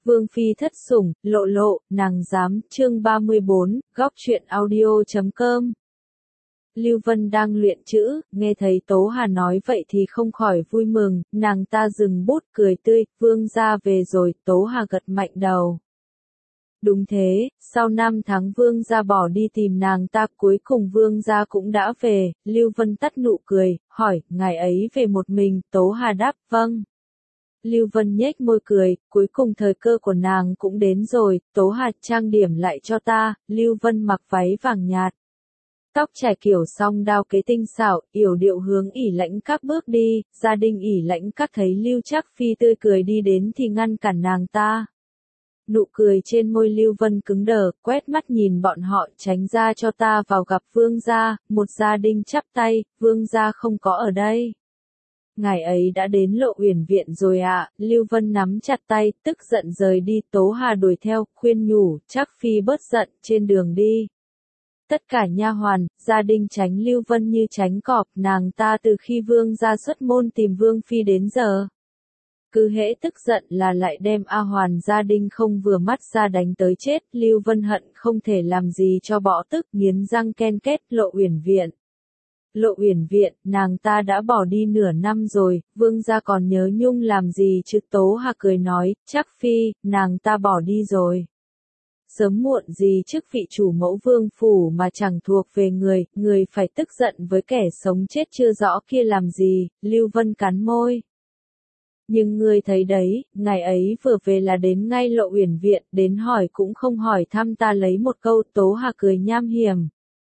Vương phi thất sủng, lộ lộ, nàng dám, chương 34, góc truyện audio.com. Lưu Vân đang luyện chữ, nghe thấy Tố Hà nói vậy thì không khỏi vui mừng, nàng ta dừng bút cười tươi, vương gia về rồi, Tố Hà gật mạnh đầu. Đúng thế, sau 5 tháng vương gia bỏ đi tìm nàng ta, cuối cùng vương gia cũng đã về, Lưu Vân tắt nụ cười, hỏi, ngài ấy về một mình, Tố Hà đáp, vâng. Lưu Vân nhếch môi cười, cuối cùng thời cơ của nàng cũng đến rồi, Tố Hà trang điểm lại cho ta, Lưu Vân mặc váy vàng nhạt. Tóc trải kiểu song đao kế tinh xảo, yểu điệu hướng ỉ lãnh các bước đi, gia đình ỉ lãnh các thấy Lưu Trác Phi tươi cười đi đến thì ngăn cản nàng ta. Nụ cười trên môi Lưu Vân cứng đờ, quét mắt nhìn bọn họ, tránh ra cho ta vào gặp vương gia, một gia đình chắp tay, vương gia không có ở đây. Ngài ấy đã đến Lộ Uyển viện rồi ạ, Lưu Vân nắm chặt tay, tức giận rời đi, Tố Hà đuổi theo, khuyên nhủ, Trác Phi bớt giận, trên đường đi. Tất cả nha hoàn, gia đình tránh Lưu Vân như tránh cọp, nàng ta từ khi vương gia xuất môn tìm vương phi đến giờ. Cứ hễ tức giận là lại đem A Hoàn gia đình không vừa mắt ra đánh tới chết, Lưu Vân hận không thể làm gì cho bỏ tức, nghiến răng ken két, Lộ Uyển viện. Lộ Uyển viện, nàng ta đã bỏ đi nửa năm rồi, vương gia còn nhớ nhung làm gì chứ, Tố Hà cười nói, Trác Phi, nàng ta bỏ đi rồi. Sớm muộn gì chức vị chủ mẫu vương phủ mà chẳng thuộc về người, người phải tức giận với kẻ sống chết chưa rõ kia làm gì, Lưu Vân cắn môi. Nhưng ngươi thấy đấy, ngày ấy vừa về là đến ngay Lộ Uyển viện, đến hỏi cũng không hỏi thăm ta lấy một câu, Tố Hà cười nham hiểm.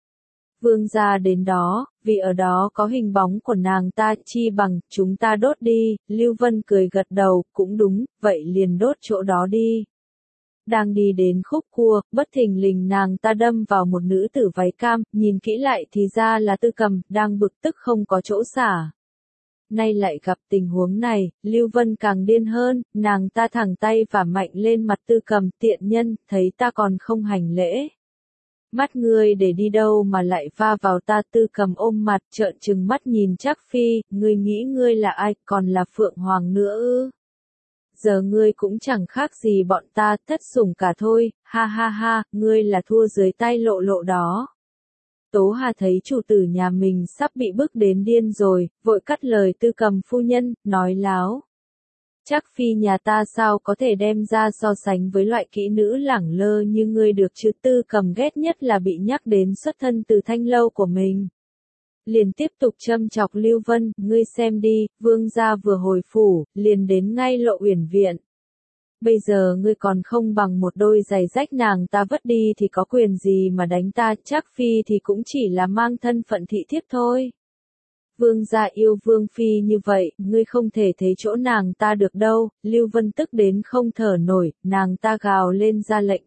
Vương gia đến đó, vì ở đó có hình bóng của nàng ta, chi bằng, chúng ta đốt đi, Lưu Vân cười gật đầu, cũng đúng, vậy liền đốt chỗ đó đi. Đang đi đến khúc cua, bất thình lình nàng ta đâm vào một nữ tử váy cam, nhìn kỹ lại thì ra là Tư Cầm, đang bực tức không có chỗ xả. Nay lại gặp tình huống này, Lưu Vân càng điên hơn, nàng ta thẳng tay vả mạnh lên mặt Tư Cầm, tiện nhân, thấy ta còn không hành lễ. Mắt ngươi để đi đâu mà lại va vào ta, Tư Cầm ôm mặt trợn trừng mắt nhìn Trác Phi, ngươi nghĩ ngươi là ai, còn là Phượng Hoàng nữa ư? Giờ ngươi cũng chẳng khác gì bọn ta, thất sủng cả thôi, ha ha ha, ngươi là thua dưới tay lộ lộ đó. Tố Hà thấy chủ tử nhà mình sắp bị bức đến điên rồi, vội cắt lời Tư Cầm phu nhân, nói láo. Trác Phi nhà ta sao có thể đem ra so sánh với loại kỹ nữ lẳng lơ như ngươi được chứ, Tư Cầm ghét nhất là bị nhắc đến xuất thân từ thanh lâu của mình. Liền tiếp tục châm chọc Lưu Vân, ngươi xem đi, vương gia vừa hồi phủ, liền đến ngay Lộ Uyển viện. Bây giờ ngươi còn không bằng một đôi giày rách nàng ta vứt đi thì có quyền gì mà đánh ta, Trác Phi thì cũng chỉ là mang thân phận thị thiếp thôi. Vương gia yêu vương phi như vậy, ngươi không thể thấy chỗ nàng ta được đâu, Lưu Vân tức đến không thở nổi, nàng ta gào lên ra lệnh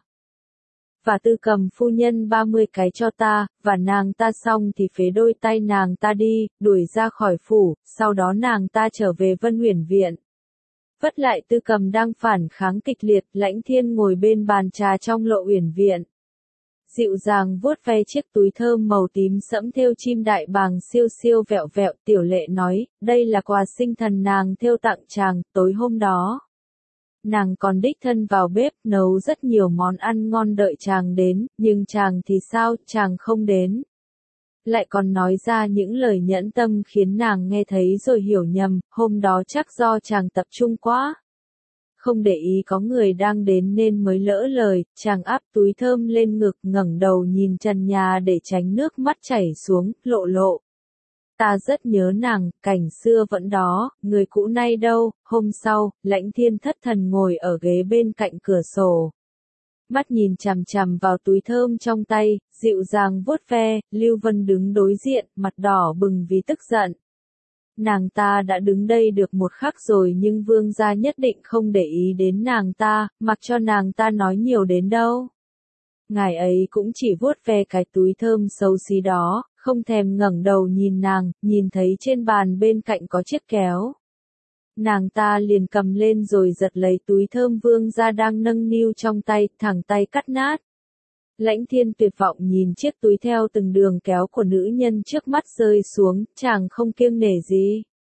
và Tư Cầm phu nhân 30 cái cho ta, và nàng ta xong thì phế đôi tay nàng ta đi, đuổi ra khỏi phủ, sau đó nàng ta trở về Vân Uyển viện. Vất lại Tư Cầm đang phản kháng kịch liệt, Lãnh Thiên ngồi bên bàn trà trong Lộ Uyển viện. Dịu dàng vuốt ve chiếc túi thơm màu tím sẫm thêu chim đại bàng siêu siêu vẹo vẹo, Tiểu Lệ nói, đây là quà sinh thần nàng thêu tặng chàng, tối hôm đó. Nàng còn đích thân vào bếp nấu rất nhiều món ăn ngon đợi chàng đến, nhưng chàng thì sao, chàng không đến. Lại còn nói ra những lời nhẫn tâm khiến nàng nghe thấy rồi hiểu nhầm, hôm đó chắc do chàng tập trung quá. Không để ý có người đang đến nên mới lỡ lời, chàng áp túi thơm lên ngực ngẩng đầu nhìn trần nhà để tránh nước mắt chảy xuống, lộ lộ. Ta rất nhớ nàng, cảnh xưa vẫn đó, người cũ nay đâu, hôm sau, Lãnh Thiên thất thần ngồi ở ghế bên cạnh cửa sổ. Mắt nhìn chằm chằm vào túi thơm trong tay, dịu dàng vuốt ve, Lưu Vân đứng đối diện, mặt đỏ bừng vì tức giận. Nàng ta đã đứng đây được một khắc rồi nhưng vương gia nhất định không để ý đến nàng ta, mặc cho nàng ta nói nhiều đến đâu. Ngài ấy cũng chỉ vuốt ve cái túi thơm xấu xí đó, không thèm ngẩng đầu nhìn nàng, nhìn thấy trên bàn bên cạnh có chiếc kéo. Nàng ta liền cầm lên rồi giật lấy túi thơm vương gia đang nâng niu trong tay, thẳng tay cắt nát. Lãnh Thiên tuyệt vọng nhìn chiếc túi theo từng đường kéo của nữ nhân trước mắt rơi xuống, chàng không kiêng nể gì.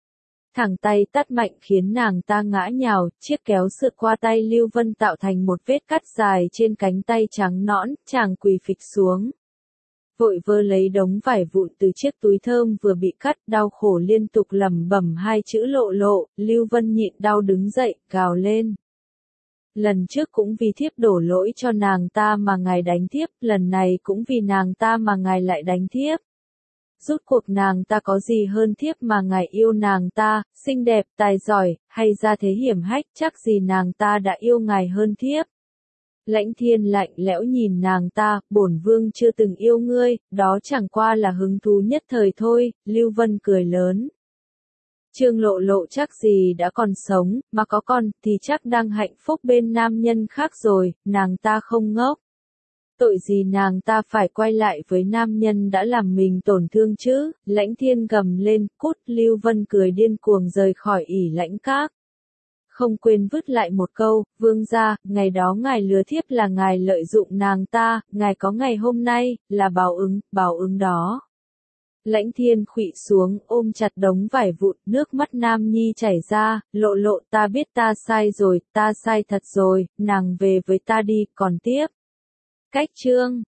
Thẳng tay tát mạnh khiến nàng ta ngã nhào, chiếc kéo sượt qua tay Lưu Vân tạo thành một vết cắt dài trên cánh tay trắng nõn, chàng quỳ phịch xuống. Vội vơ lấy đống vải vụn từ chiếc túi thơm vừa bị cắt, đau khổ liên tục lẩm bẩm hai chữ lộ lộ. Lưu Vân nhịn đau đứng dậy, gào lên. Lần trước cũng vì thiếp đổ lỗi cho nàng ta mà ngài đánh thiếp, lần này cũng vì nàng ta mà ngài lại đánh thiếp. Rốt cuộc nàng ta có gì hơn thiếp mà ngài yêu nàng ta, xinh đẹp, tài giỏi, hay ra thế hiểm hách, chắc gì nàng ta đã yêu ngài hơn thiếp. Lãnh Thiên lạnh lẽo nhìn nàng ta, bổn vương chưa từng yêu ngươi, đó chẳng qua là hứng thú nhất thời thôi. Lưu Vân cười lớn. Trương Lộ Lộ chắc gì đã còn sống, mà có con thì chắc đang hạnh phúc bên nam nhân khác rồi, nàng ta không ngốc. Tội gì nàng ta phải quay lại với nam nhân đã làm mình tổn thương chứ. Lãnh Thiên gầm lên, cút. Lưu Vân cười điên cuồng rời khỏi ỷ Lãnh Các. Không quên vứt lại một câu, vương gia, ngày đó ngài lừa thiếp là ngài lợi dụng nàng ta, ngài có ngày hôm nay, là báo ứng đó. Lãnh Thiên khuỵu xuống, ôm chặt đống vải vụn, nước mắt Nam Nhi chảy ra. Lộ Lộ, ta biết ta sai rồi, ta sai thật rồi, nàng về với ta đi. Còn tiếp. Cách chương